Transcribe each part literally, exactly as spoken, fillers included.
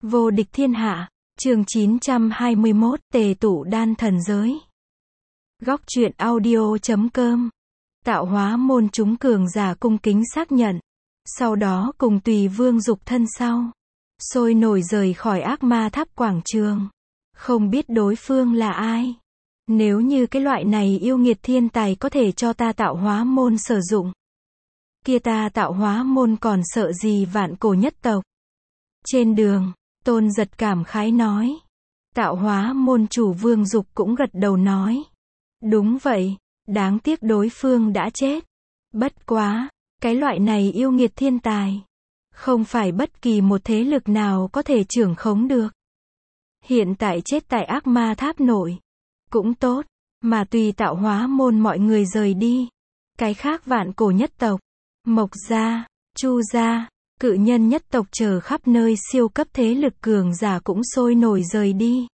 Vô địch thiên hạ, chương chín trăm hai mươi mốt, tề tụ đan thần giới. Góc truyện audio.com. Tạo hóa môn chúng cường giả cung kính xác nhận. Sau đó cùng tùy vương dục thân sau. Sôi nổi rời khỏi ác ma tháp quảng trường. Không biết đối phương là ai. Nếu như cái loại này yêu nghiệt thiên tài có thể cho ta tạo hóa môn sử dụng. Kia ta tạo hóa môn còn sợ gì vạn cổ nhất tộc. Trên đường, Tôn Giật cảm khái nói. Tạo hóa môn chủ Vương Dục cũng gật đầu nói. Đúng vậy, đáng tiếc đối phương đã chết. Bất quá, cái loại này yêu nghiệt thiên tài. Không phải bất kỳ một thế lực nào có thể trưởng khống được. Hiện tại chết tại ác ma tháp nội. Cũng tốt, mà tùy tạo hóa môn mọi người rời đi. Cái khác vạn cổ nhất tộc, Mộc gia, Chu gia, cự nhân nhất tộc chờ khắp nơi siêu cấp thế lực cường giả cũng sôi nổi rời đi.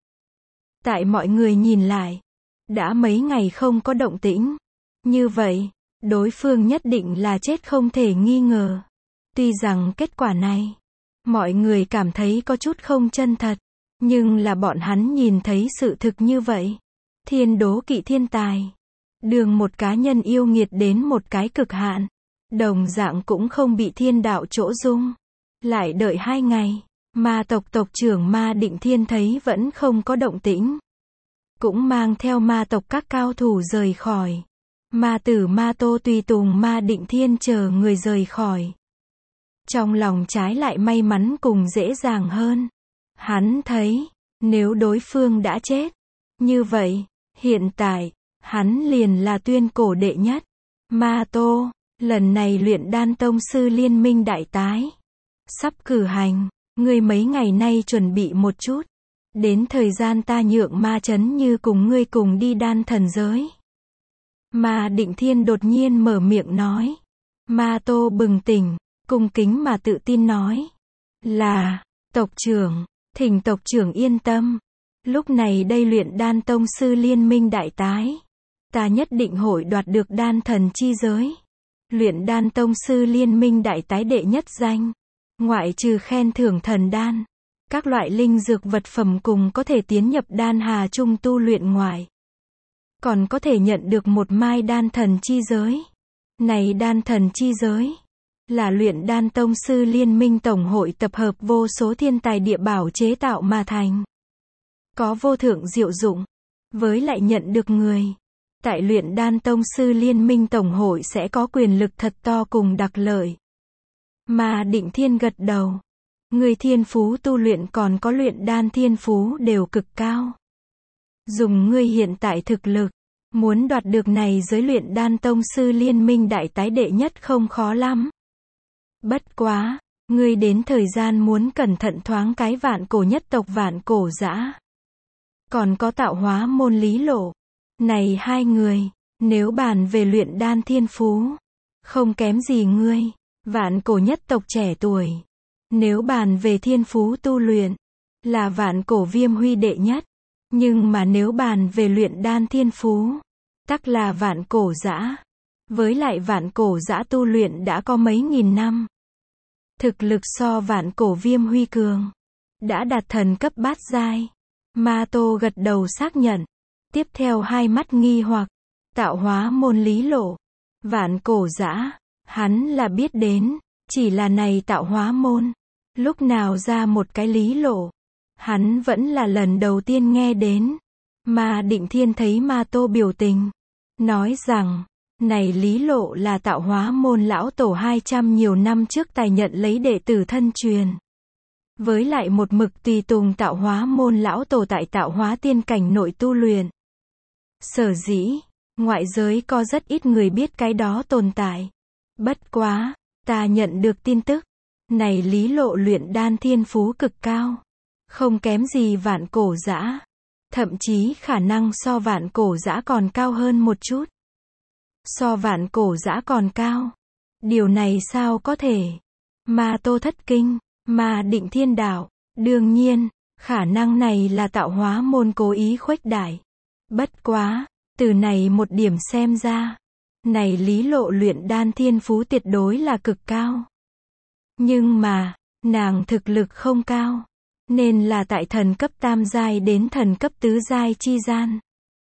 Tại mọi người nhìn lại, đã mấy ngày không có động tĩnh. Như vậy, đối phương nhất định là chết không thể nghi ngờ. Tuy rằng kết quả này, mọi người cảm thấy có chút không chân thật, nhưng là bọn hắn nhìn thấy sự thực như vậy. Thiên đố kỵ thiên tài, đường một cá nhân yêu nghiệt đến một cái cực hạn. Đồng dạng cũng không bị thiên đạo chỗ dung. Lại đợi hai ngày, ma tộc tộc trưởng Ma Định Thiên thấy vẫn không có động tĩnh. Cũng mang theo ma tộc các cao thủ rời khỏi. Ma tử Ma Tô tùy tùng Ma Định Thiên chờ người rời khỏi. Trong lòng trái lại may mắn cùng dễ dàng hơn. Hắn thấy, nếu đối phương đã chết, như vậy, hiện tại, hắn liền là tuyên cổ đệ nhất. Ma Tô, lần này luyện đan tông sư liên minh đại tái. Sắp cử hành, ngươi mấy ngày nay chuẩn bị một chút. Đến thời gian ta nhượng Ma Chấn Như cùng ngươi cùng đi đan thần giới. Ma Định Thiên đột nhiên mở miệng nói. Ma Tô bừng tỉnh, cung kính mà tự tin nói. Là, tộc trưởng, thỉnh tộc trưởng yên tâm. Lúc này đây luyện đan tông sư liên minh đại tái. Ta nhất định hội đoạt được đan thần chi giới. Luyện đan tông sư liên minh đại tái đệ nhất danh. Ngoại trừ khen thưởng thần đan. Các loại linh dược vật phẩm cùng có thể tiến nhập đan hà trung tu luyện ngoại. Còn có thể nhận được một mai đan thần chi giới. Này đan thần chi giới. Là luyện đan tông sư liên minh tổng hội tập hợp vô số thiên tài địa bảo chế tạo mà thành. Có vô thượng diệu dụng. Với lại nhận được người. Tại luyện đan tông sư liên minh tổng hội sẽ có quyền lực thật to cùng đặc lợi. Mà Định Thiên gật đầu. Người thiên phú tu luyện còn có luyện đan thiên phú đều cực cao. Dùng ngươi hiện tại thực lực, muốn đoạt được này giới luyện đan tông sư liên minh đại tái đệ nhất không khó lắm. Bất quá, ngươi đến thời gian muốn cẩn thận thoáng cái vạn cổ nhất tộc vạn cổ dã. Còn có tạo hóa môn Lý Lộ. Này hai người, nếu bàn về luyện đan thiên phú, không kém gì ngươi, vạn cổ nhất tộc trẻ tuổi. Nếu bàn về thiên phú tu luyện, là vạn cổ Viêm Huy đệ nhất. Nhưng mà nếu bàn về luyện đan thiên phú, tắc là vạn cổ dã. Với lại vạn cổ dã tu luyện đã có mấy nghìn năm. Thực lực so vạn cổ Viêm Huy cường. Đã đạt thần cấp bát giai. Ma Tô gật đầu xác nhận. Tiếp theo hai mắt nghi hoặc. Tạo hóa môn Lý Lộ. Vạn cổ dã. Hắn là biết đến. Chỉ là này tạo hóa môn. Lúc nào ra một cái Lý Lộ. Hắn vẫn là lần đầu tiên nghe đến. Ma Định Thiên thấy Ma Tô biểu tình. Nói rằng. Này Lý Lộ là tạo hóa môn lão tổ hai trăm nhiều năm trước tài nhận lấy đệ tử thân truyền. Với lại một mực tùy tùng tạo hóa môn lão tổ tại tạo hóa tiên cảnh nội tu luyện. Sở dĩ, ngoại giới có rất ít người biết cái đó tồn tại. Bất quá, ta nhận được tin tức. Này Lý Lộ luyện đan thiên phú cực cao. Không kém gì vạn cổ dã. Thậm chí khả năng so vạn cổ dã còn cao hơn một chút. So vạn cổ dã còn cao. Điều này sao có thể? Ma Tô thất kinh. Ma Định Thiên đạo. Đương nhiên, khả năng này là tạo hóa môn cố ý khuếch đại. Bất quá, từ này một điểm xem ra. Này Lý Lộ luyện đan thiên phú tuyệt đối là cực cao. Nhưng mà, nàng thực lực không cao. nên là tại thần cấp tam giai đến thần cấp tứ giai chi gian.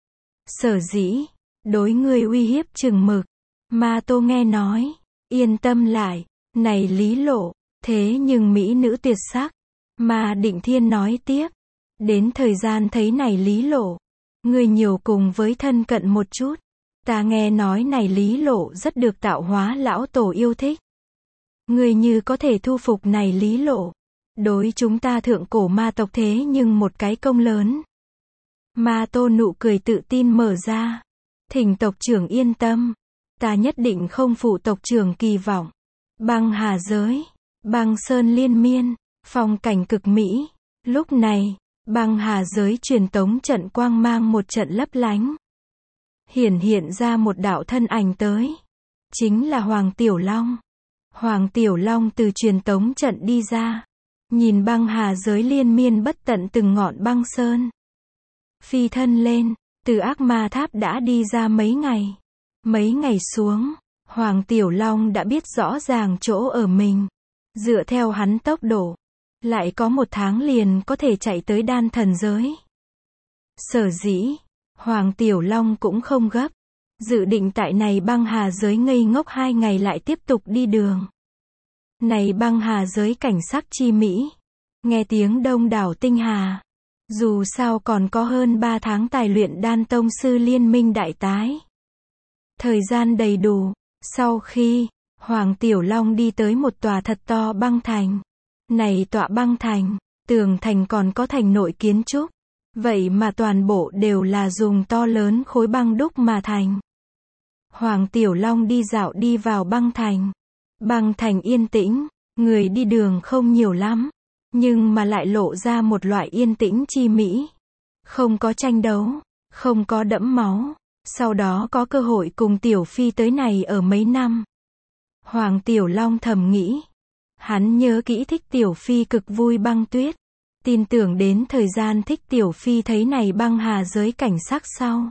Sở dĩ, đối ngươi uy hiếp chừng mực. Ma Tô nghe nói, yên tâm lại, này Lý Lộ, thế nhưng mỹ nữ tuyệt sắc. Ma Định Thiên nói tiếp, đến thời gian thấy này Lý Lộ, ngươi nhiều cùng với thân cận một chút. Ta nghe nói này Lý Lộ rất được tạo hóa lão tổ yêu thích. Ngươi như có thể thu phục này Lý Lộ, đối chúng ta thượng cổ ma tộc thế nhưng một cái công lớn. Ma Tô nụ cười tự tin mở ra. Thỉnh tộc trưởng yên tâm, ta nhất định không phụ tộc trưởng kỳ vọng. Băng hà giới, băng sơn liên miên, phong cảnh cực mỹ. Lúc này, băng hà giới truyền tống trận quang mang một trận lấp lánh. Hiển hiện ra một đạo thân ảnh tới. Chính là Hoàng Tiểu Long. Hoàng Tiểu Long từ truyền tống trận đi ra. Nhìn băng hà giới liên miên bất tận từng ngọn băng sơn. Phi thân lên, từ ác ma tháp đã đi ra mấy ngày. Mấy ngày xuống, Hoàng Tiểu Long đã biết rõ ràng chỗ ở mình. Dựa theo hắn tốc độ, lại có một tháng liền có thể chạy tới đan thần giới. Sở dĩ, Hoàng Tiểu Long cũng không gấp. Dự định tại này băng hà giới ngây ngốc hai ngày lại tiếp tục đi đường. Này băng hà giới cảnh sắc chi mỹ. Nghe tiếng đông đảo tinh hà. Dù sao còn có hơn ba tháng tài luyện đan tông sư liên minh đại tái. Thời gian đầy đủ. Sau khi, Hoàng Tiểu Long đi tới một tòa thật to băng thành. Này tọa băng thành, tường thành còn có thành nội kiến trúc. Vậy mà toàn bộ đều là dùng to lớn khối băng đúc mà thành. Hoàng Tiểu Long đi dạo đi vào băng thành. Băng thành yên tĩnh, người đi đường không nhiều lắm. Nhưng mà lại lộ ra một loại yên tĩnh chi mỹ. Không có tranh đấu, không có đẫm máu. Sau đó có cơ hội cùng Tiểu Phi tới này ở mấy năm. Hoàng Tiểu Long thầm nghĩ. Hắn nhớ kỹ thích Tiểu Phi cực vui băng tuyết. Tin tưởng đến thời gian thích Tiểu Phi thấy này băng hà giới cảnh sắc sau.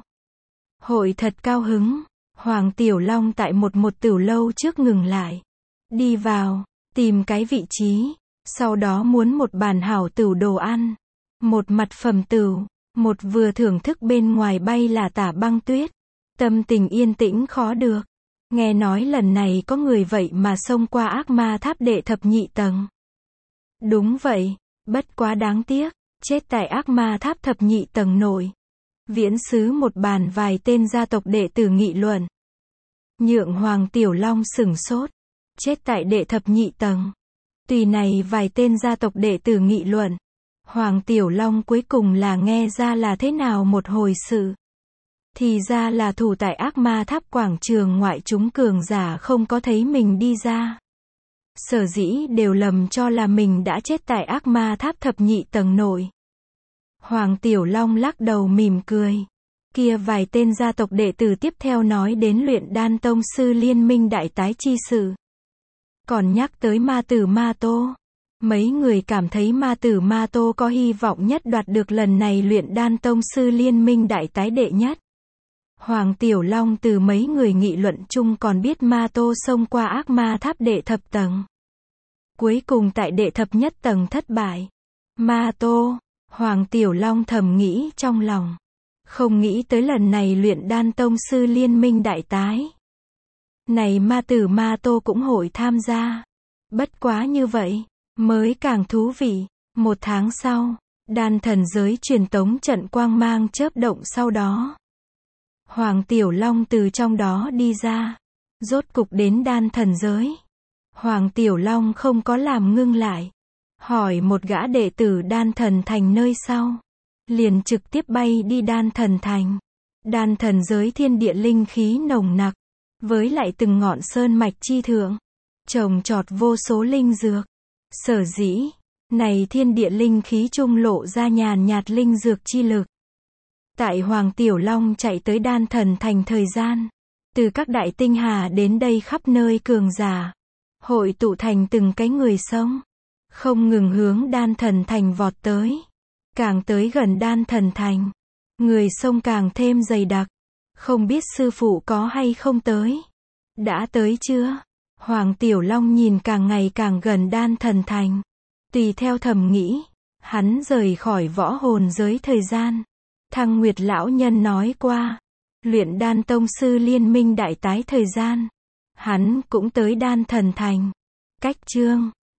Hội thật cao hứng. Hoàng Tiểu Long tại một một tửu lâu trước ngừng lại. Đi vào, tìm cái vị trí. Sau đó muốn một bàn hảo tửu đồ ăn. Một mặt phẩm tửu. Một vừa thưởng thức bên ngoài bay là tả băng tuyết. Tâm tình yên tĩnh khó được. Nghe nói lần này có người vậy mà xông qua ác ma tháp đệ thập nhị tầng. Đúng vậy, bất quá đáng tiếc, chết tại ác ma tháp thập nhị tầng nội. Viễn xứ một bàn vài tên gia tộc đệ tử nghị luận. Nhượng Hoàng Tiểu Long sửng sốt. Chết tại đệ thập nhị tầng. Tùy này vài tên gia tộc đệ tử nghị luận. Hoàng Tiểu Long cuối cùng là nghe ra là thế nào một hồi sự. Thì ra là thủ tại ác ma tháp quảng trường ngoại chúng cường giả không có thấy mình đi ra. Sở dĩ đều lầm cho là mình đã chết tại ác ma tháp thập nhị tầng nội. Hoàng Tiểu Long lắc đầu mỉm cười. Kia vài tên gia tộc đệ tử tiếp theo nói đến luyện đan tông sư liên minh đại tái chi sự. Còn nhắc tới ma tử Ma Tô. Mấy người cảm thấy ma tử Ma Tô có hy vọng nhất đoạt được lần này luyện đan tông sư liên minh đại tái đệ nhất. Hoàng Tiểu Long từ mấy người nghị luận chung còn biết Ma Tô xông qua ác ma tháp đệ thập tầng. Cuối cùng tại đệ thập nhất tầng thất bại. Ma Tô, Hoàng Tiểu Long thầm nghĩ trong lòng. Không nghĩ tới lần này luyện đan tông sư liên minh đại tái. Này ma tử Ma Tô cũng hội tham gia. Bất quá như vậy, mới càng thú vị. Một tháng sau, đan thần giới truyền tống trận quang mang chớp động sau đó. Hoàng Tiểu Long từ trong đó đi ra. Rốt cục đến đan thần giới. Hoàng Tiểu Long không có làm ngưng lại. Hỏi một gã đệ tử đan thần thành nơi sau. Liền trực tiếp bay đi đan thần thành. Đan thần giới thiên địa linh khí nồng nặc. Với lại từng ngọn sơn mạch chi thượng. Trồng trọt vô số linh dược. Sở dĩ, này thiên địa linh khí trung lộ ra nhàn nhạt linh dược chi lực. Tại Hoàng Tiểu Long chạy tới đan thần thành thời gian. Từ các đại tinh hà đến đây khắp nơi cường giả. Hội tụ thành từng cái người sống. Không ngừng hướng đan thần thành vọt tới. Càng tới gần đan thần thành. Người sông càng thêm dày đặc. Không biết sư phụ có hay không tới. Đã tới chưa? Hoàng Tiểu Long nhìn càng ngày càng gần đan thần thành. Tùy theo thầm nghĩ. Hắn rời khỏi võ hồn giới thời gian. Thăng Nguyệt lão nhân nói qua. Luyện đan tông sư liên minh đại tái thời gian. Hắn cũng tới đan thần thành. Cách chương